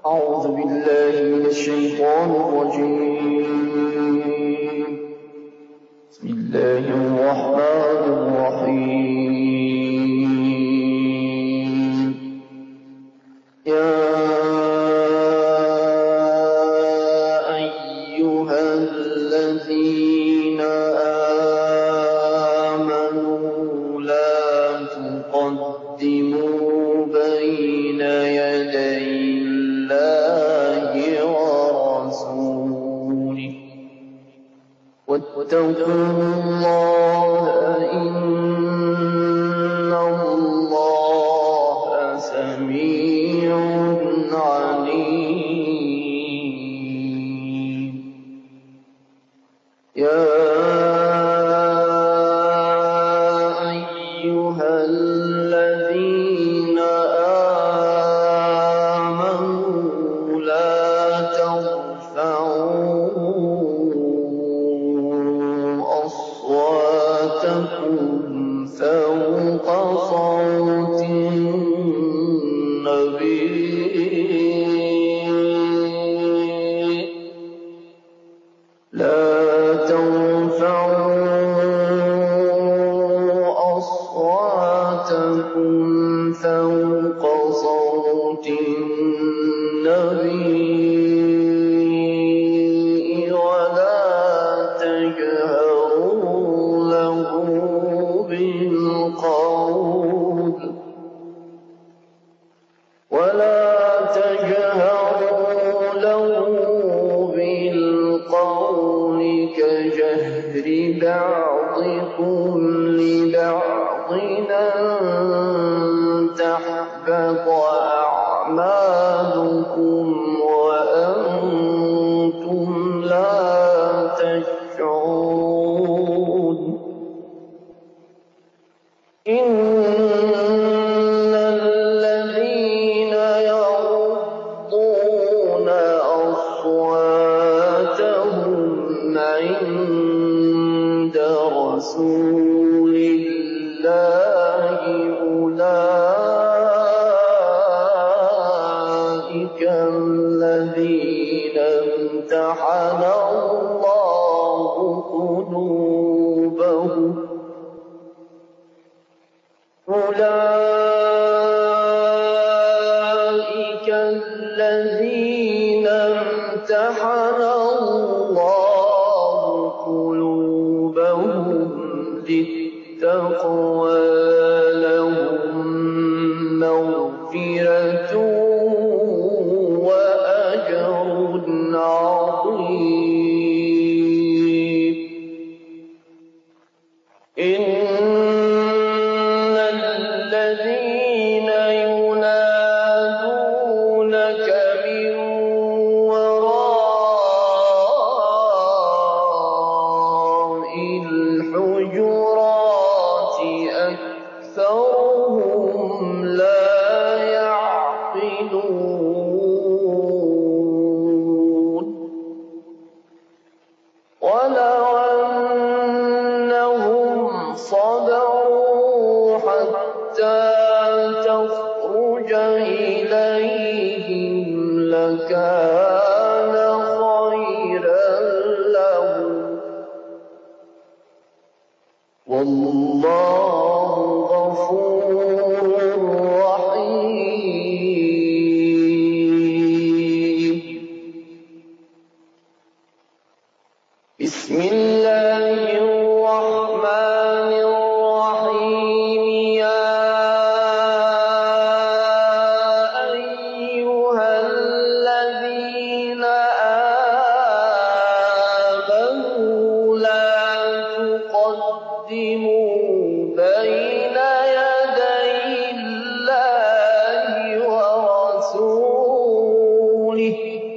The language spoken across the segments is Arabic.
أعوذ بالله من الشيطان الرجيم. بسم الله الرحمن الرحيم. يا أيها الذين آمنوا لا تقدموا بين يدي الله ورسوله واتقوا الله إن الله سميع عليم. يا أيها الذين آمنوا لا ترفعوا أصواتكم فوق صوت النبي. لا ترفعوا أصواتكم فوق صوت النبي ولا تجهروا له بالقول كجهر بعضكم لبعض أن تحبط أعمالكم وأنتم لا تشعرون. إن الذين يغضون أصواتهم عند رسول الله أولئك الذين امتحن الله قلوبهم أولئك الذين امتحن الله قلوبهم للتقوى لهم مغفرة وأجر عظيم. الذين ينادونك من وراء الحجرات أكثرهم لا يعقلون. ولو أنهم صبروا حتى تخرج إليهم لكان خيرا لهم والله غفور رحيم. بسم الله الرحمن الرحيم. يا أيها الذين آمنوا لا تقدموا بين يدي الله ورسوله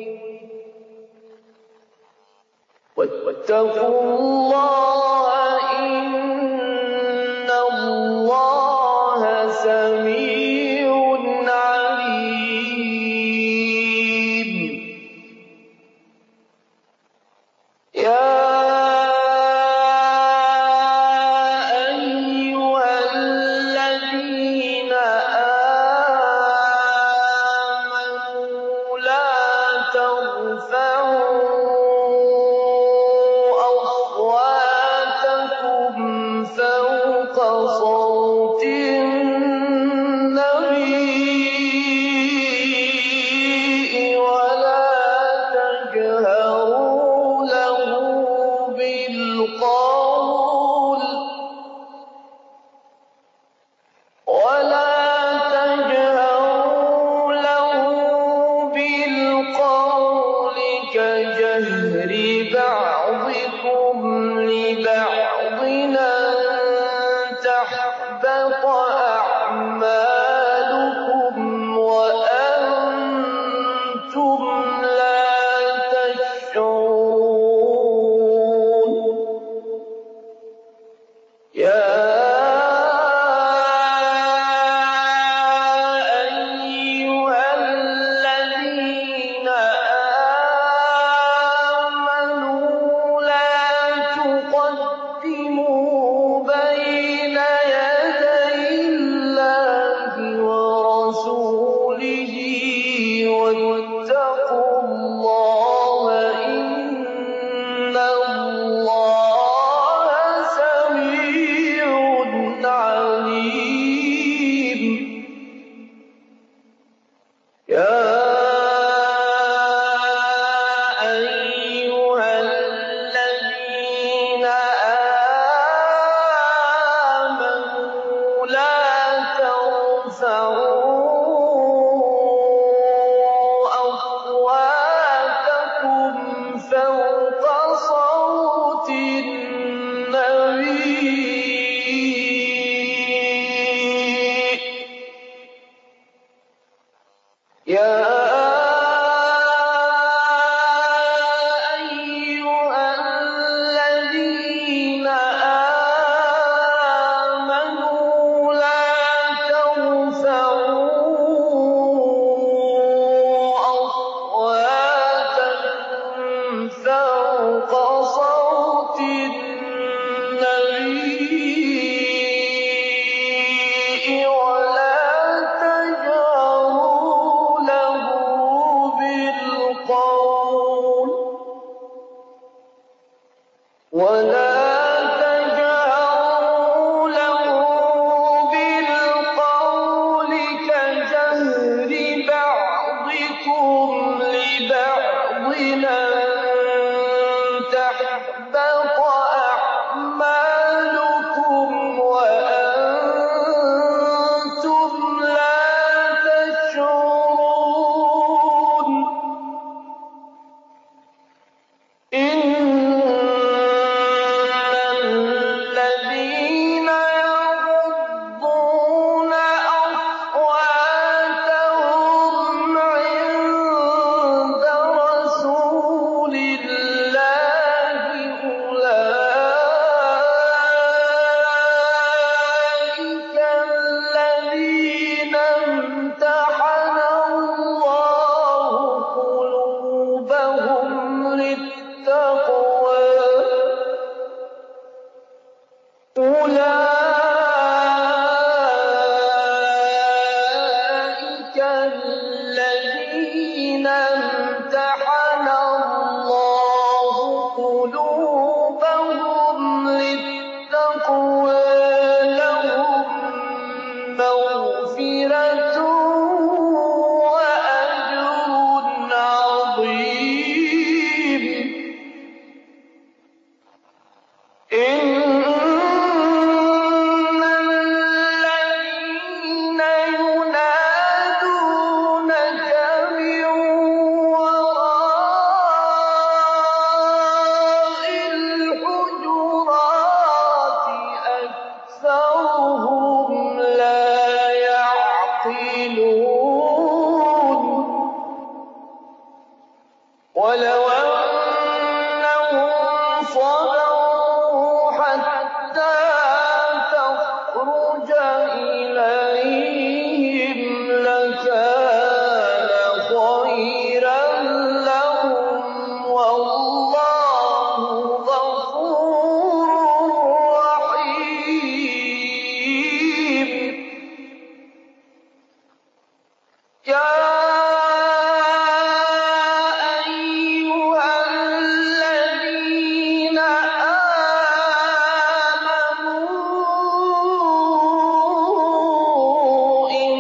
واتقوا الله إن الله سميع عليم. يا أيها الذين آمنوا لا يا أيها الذين آمنوا لا ترفعوا أصواتكم فوق صوت النبي يا أيها الذين آمنوا لا ترفعوا أصواتكم فوق صوت النبي ولا تجهروا له بالقول كجهر بعضكم لبعض أن تحبط أعمالكم وأنتم لا تشعرون إن الذين يغضون أصواتهم عند رسول الله أولئك الذين امتحن الله قلوبهم للتقوى أولئك الذين امتحن الله قلوبهم للتقوى لهم مغفرة وأجر عظيم إن الذين ينادونك من وراء الحجرات أكثرهم لا يعقلون ولو أنهم صبروا حتى تخرج إليهم لكان خيرا لهم والله غفور رحيم يا أيها الذين آمنوا إن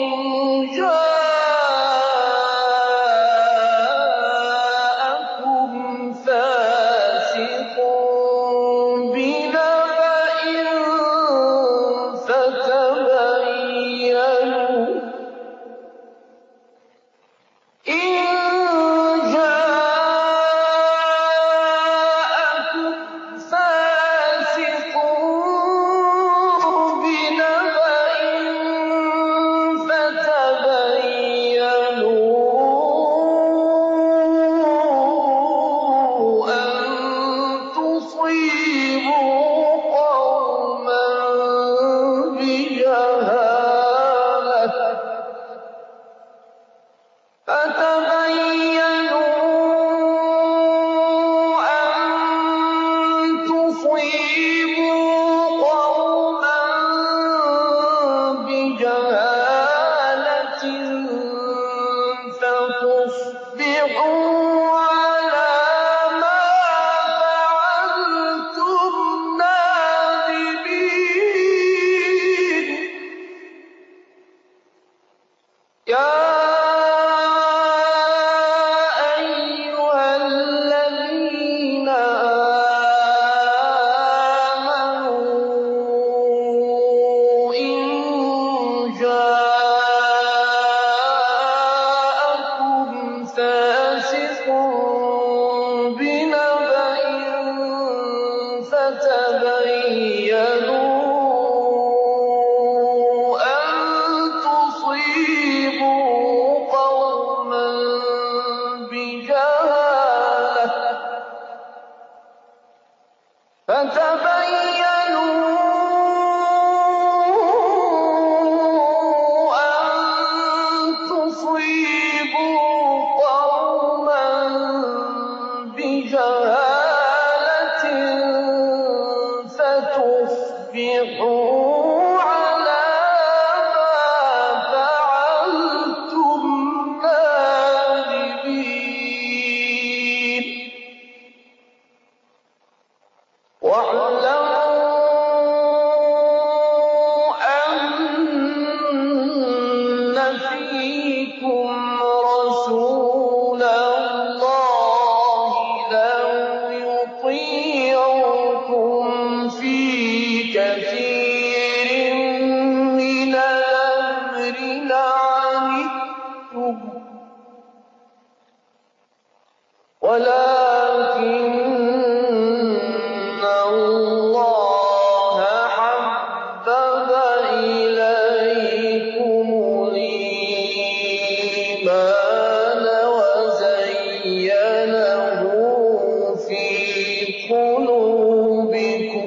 جاءكم فاسق بنبأ فتبينوا يا أن تصيبوا قوما بجهالة فتصبحوا على ما فعلتم نادمين. واعلموا أن فيكم رسول الله لو يطيعكم في كثير من الأمر لعنتم ولكن الله حبب إليكم الإيمان وزينه في قلوبكم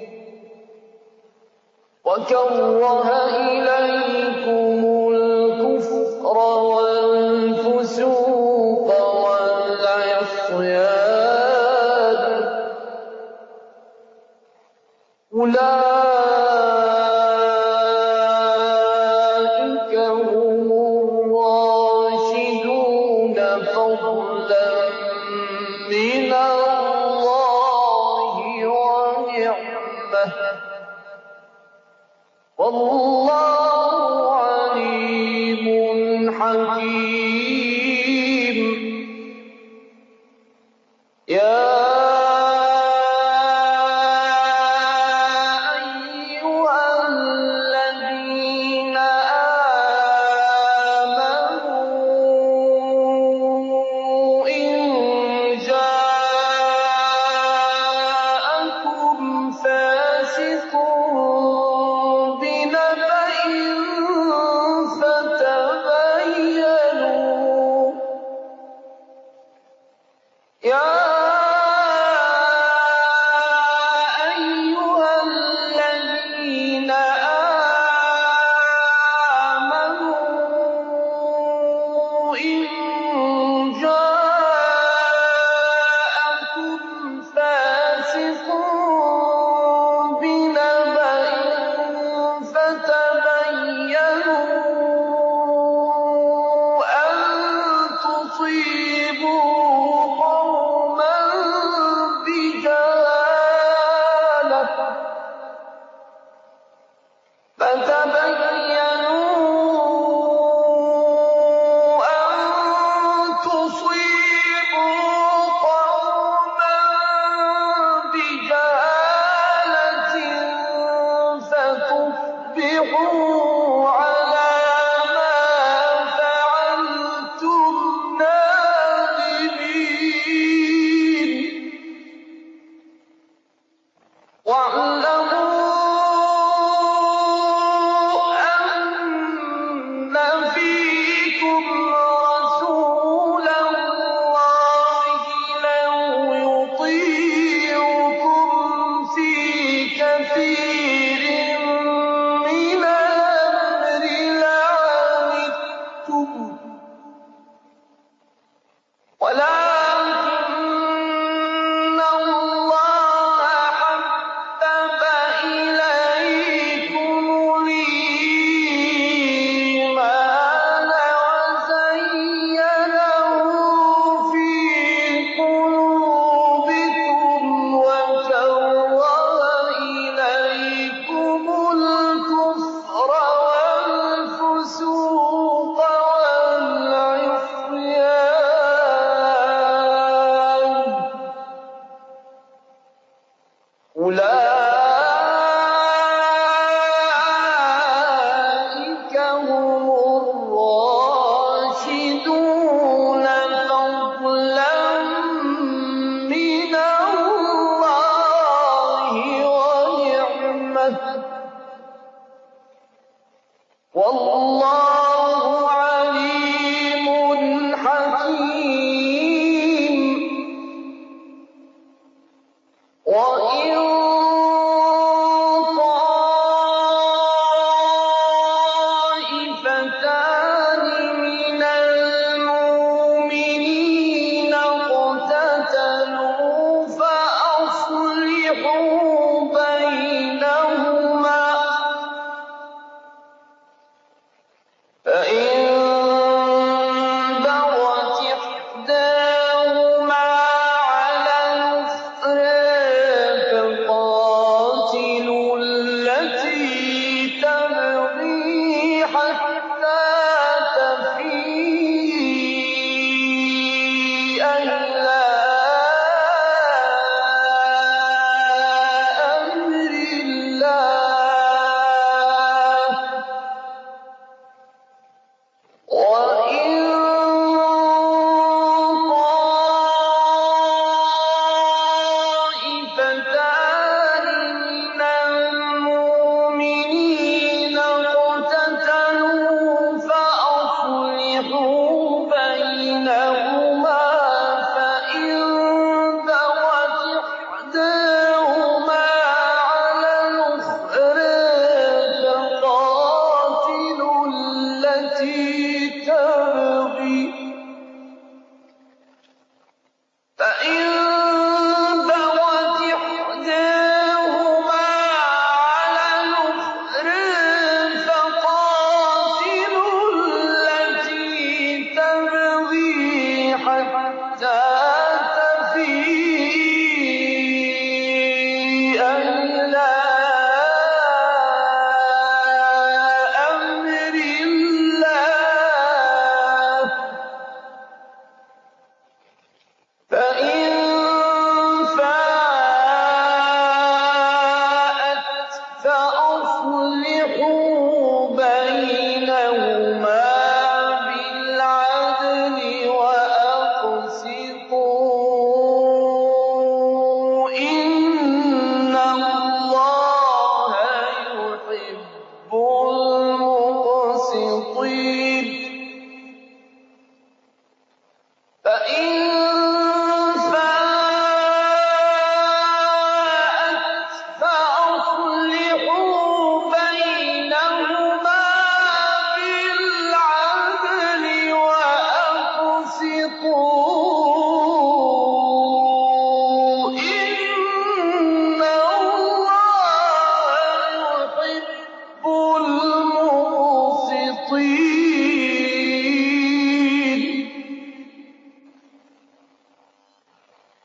وكره إليكم الكفر والفسوق والعصيان أولئك هم الراشدون فضلا من الله ونعمة والله عليم حكيم. يا أيها الذين آمنوا إن جاءكم فاسق بنبأ فتبينوا يا أيها الذين آمنوا إن جاءكم فاسق بنبأ فتبينوا أن تصيبوا قوما بجهالة فتصبحوا على ما فعلتم نادمين. واعلموا أن فيكم رسول الله لو يطيعكم في كثير من الأمر لعنتم ولكن الله حبب إليكم الإيمان وزينه في قلوبكم وكره إليكم الكفر والفسوق والعصيان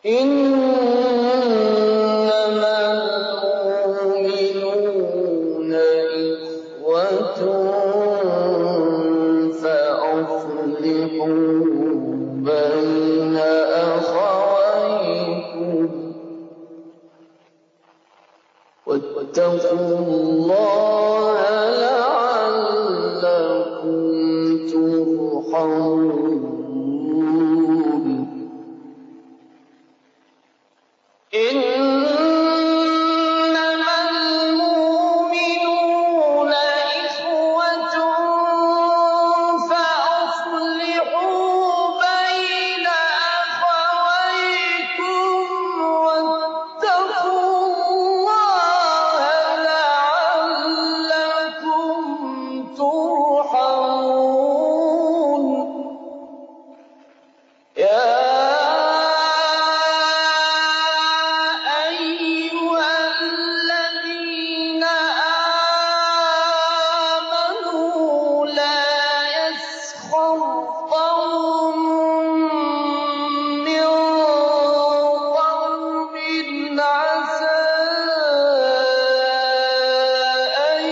إنما المؤمنون إخوة فأصلحوا بين أخويكم واتقوا الله لعلكم ترحمون إنما المؤمنون إخوة فأصلحوا بين أخويكم واتقوا الله لعلكم ترحمون يا أيها الذين آمنوا لا يسخر قوم من قوم عسى أن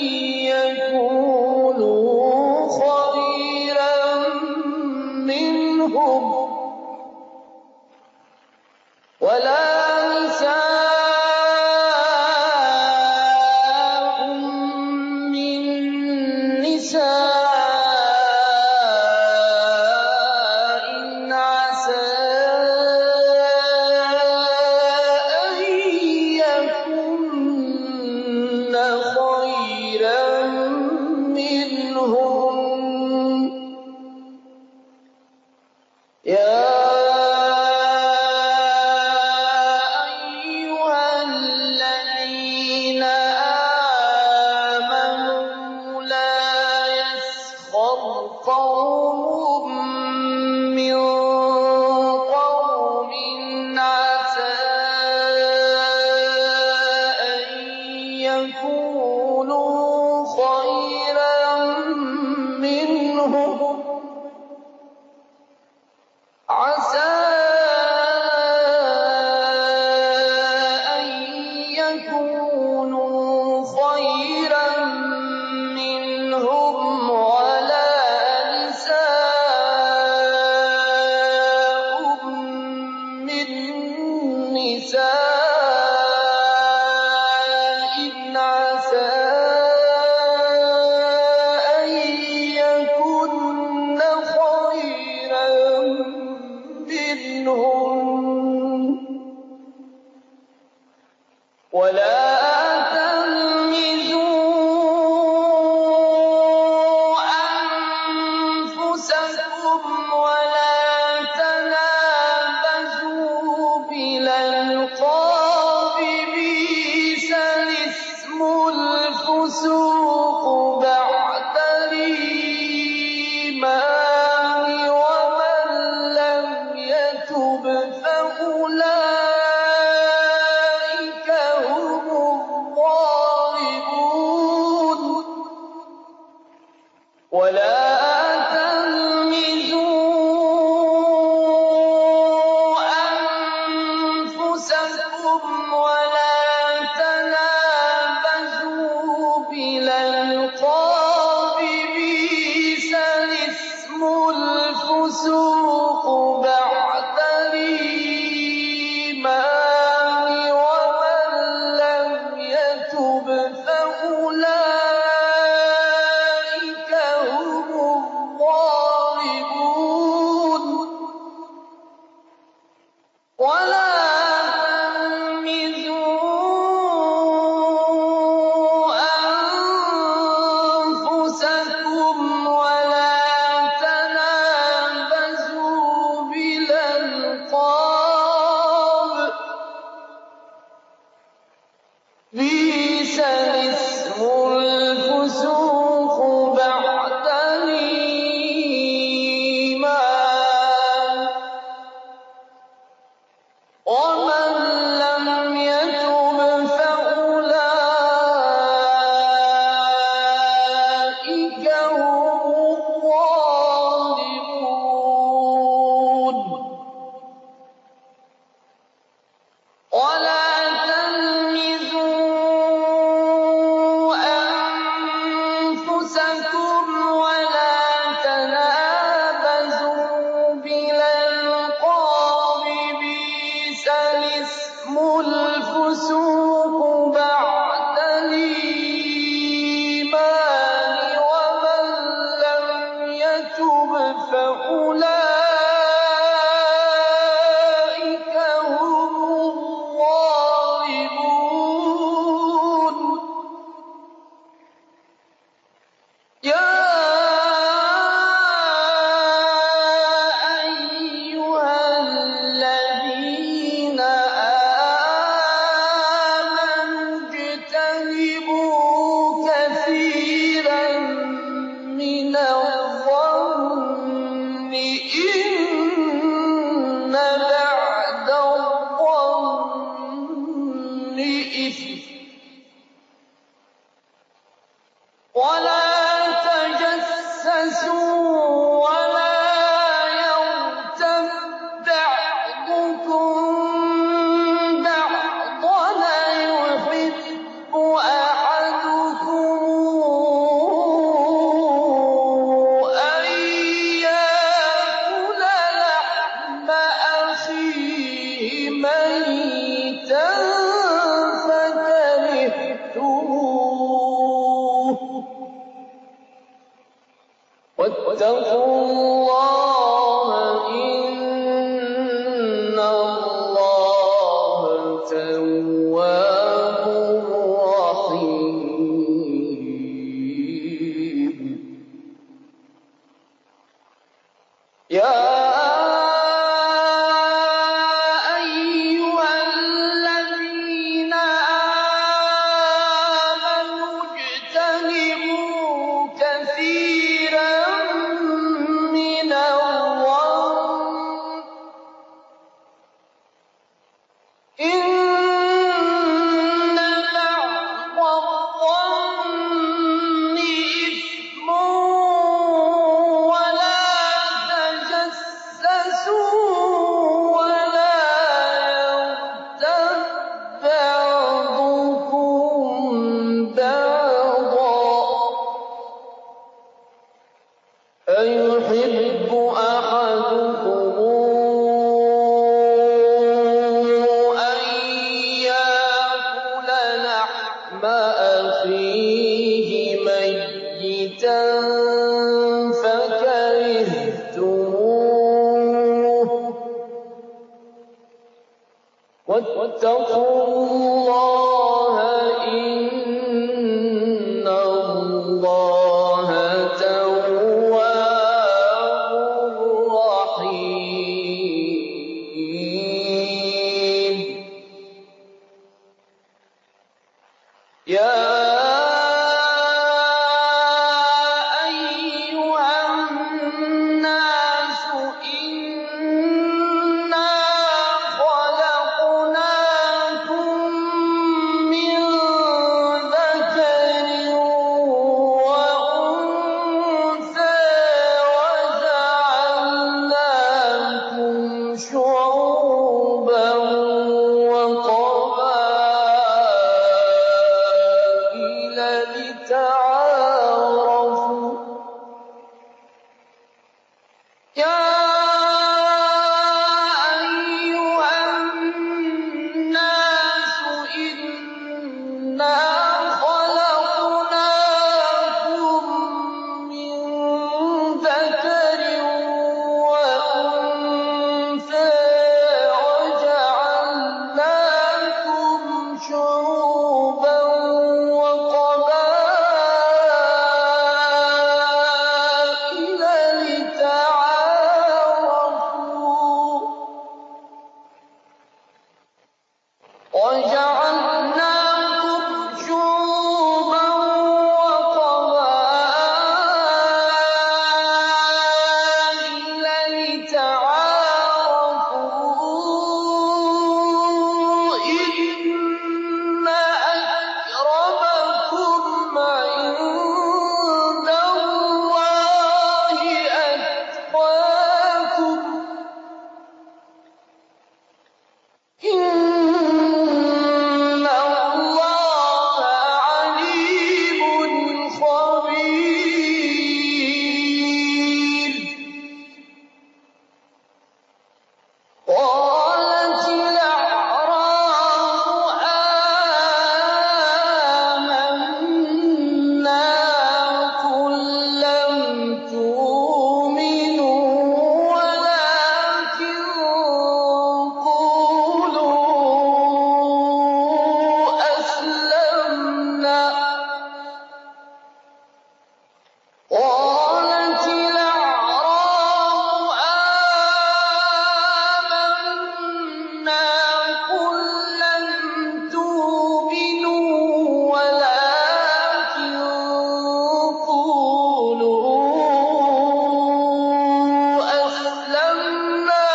يكونوا خيرا منهم ولا نساء من نساء عسى أن يكن خيرا منهم يا أيها الذين آمنوا لا يسخر قوم من قوم عسى أن يكونوا خيرا منهم عسى أن يكونوا خيرا منهم ولا نساء من نساء عسى أن يكن خيرا منهم ولا تلمزوا أنفسكم ولا تنابزوا بالألقاب بئس الاسم الفسوق بعد الإيمان ومن لم يتب فأولئك هم واتقوا الله إن الله تواب رحيم. يا أيها الذين آمنوا اجتنبوا كثيرا من الظن إن بعض الظن إثم ولا تجسسوا ولا يغتب بعضكم بعضا أيحب أحدكم أن يأكل لحم أخيه ميتا فكرهتموه واتقوا الله إن الله تواب رحيم. يا أيها الناس إنا خلقناكم من ذكر وأنثى وجعلناكم شعوبا وقبائل لتعارفوا. يا أيها الناس إنا خلقناكم من ذكر وأنثى وجعلناكم شعوبا وقبائل لتعارفوا وجعلناكم شعوبا وقبائل لتعارفوا إن أكرمكم عند الله أتقاكم إن الله عليم خبير. قالت الأعراب آمنا قل لم تؤمنوا ولكن قولوا أسلمنا. قالت الأعراب آمنا قل لم تؤمنوا ولكن قولوا أسلمنا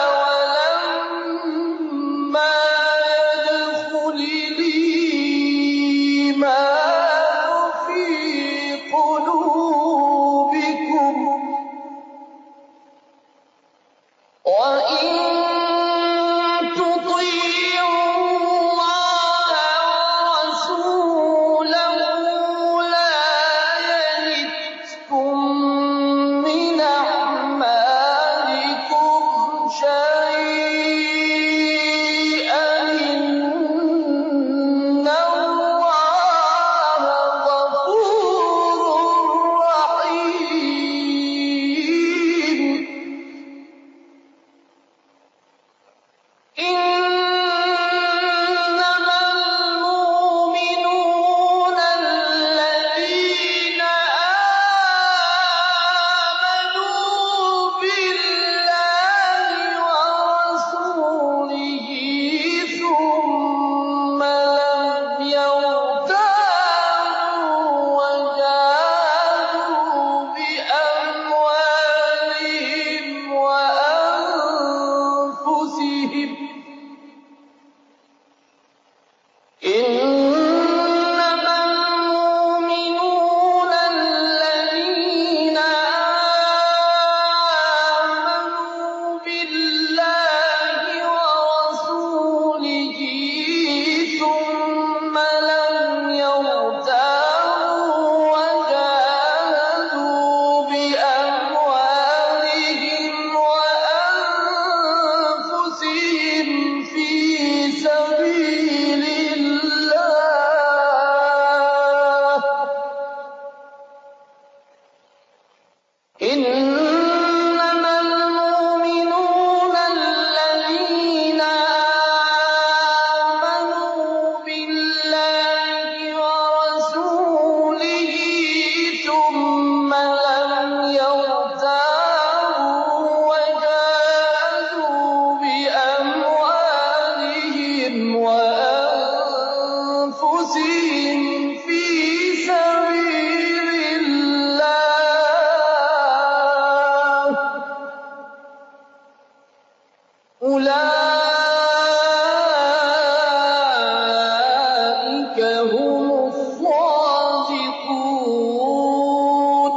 ولما يدخل الإيمان في قلوبكم وإن تطيعوا الله ورسوله لا يلتكم من أعمالكم شيئا إن الله غفور رحيم. أولئك هم الصادقون.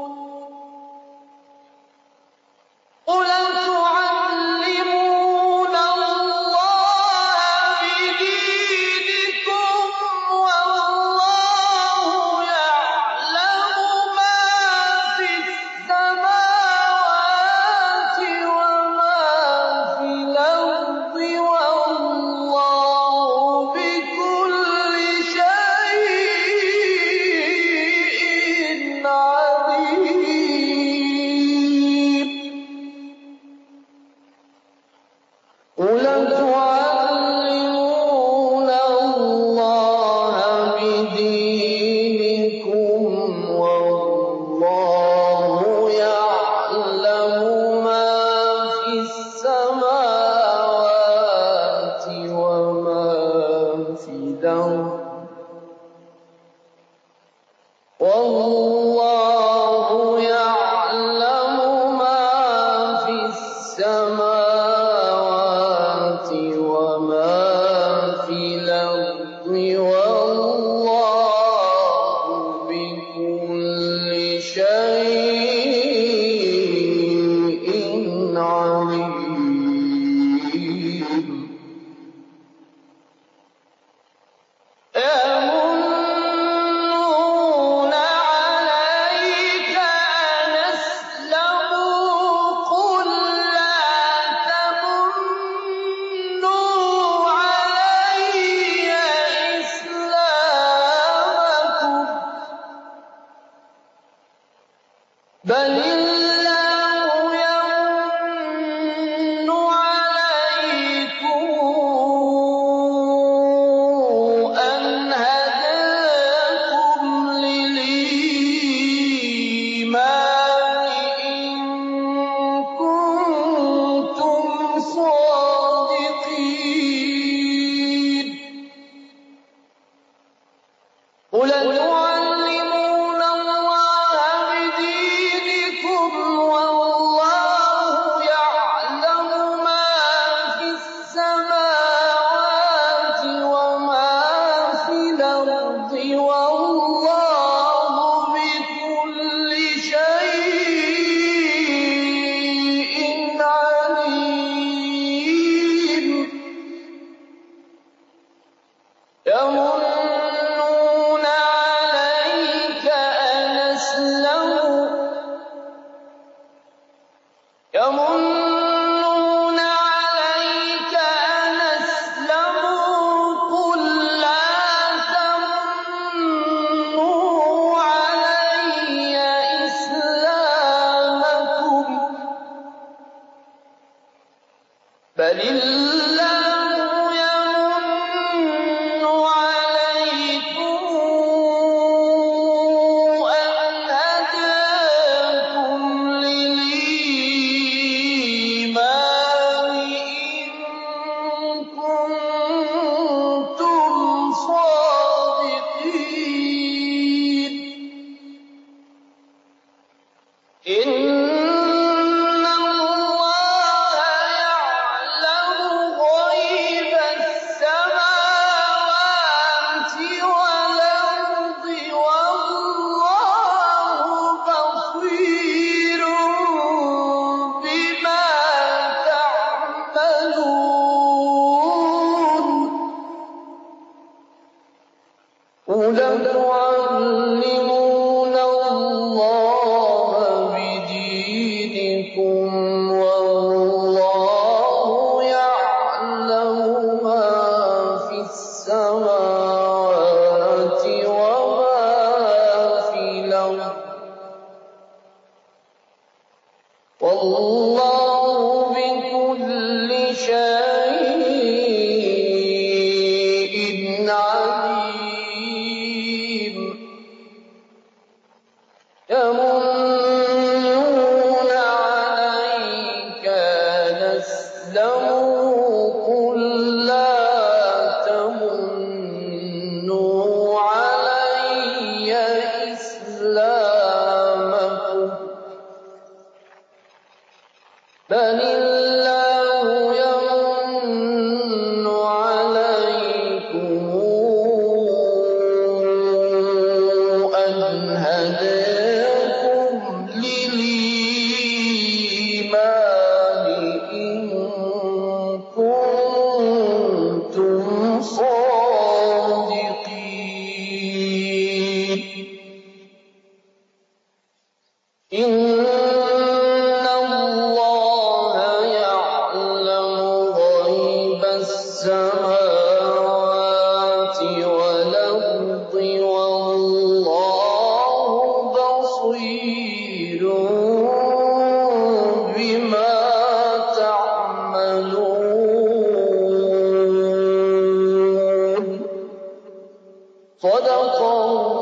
قل أتعلمون الله بدينكم والله يعلم ما في السماوات وما في الأرض والله بكل شيء عليم. قل أتعلمون الله بدينكم والله يعلم ما في السماوات وما في الأرض والله يعلم ما في السماوات وما في الأرض والله بكل شيء عليم. يمنون عليك أن أسلموا قل لا تمنوا علي إسلامكم بل الله يمن عليكم أن هداكم للإيمان إن كنتم صادقين. قل أتعلمون الله بدينكم والله يعلم ما في السماوات وما في الأرض والله بكل شيء عليم. يمنون عليك أن أسلموا قل لا تمنوا علي إسلامكم بل الله يمن عليكم أن هداكم للإيمان إن كنتم صادقين. إن الله يعلم غيب السماوات والأرض والله بصير بما تعملون. قل أتعلمون الله بدينكم والله يعلم ما في السماوات وما في الأرض والله بكل شيء عليم. يمنون عليك أن أسلموا قل لا تمنوا علي إسلامكم بل الله يمن صدق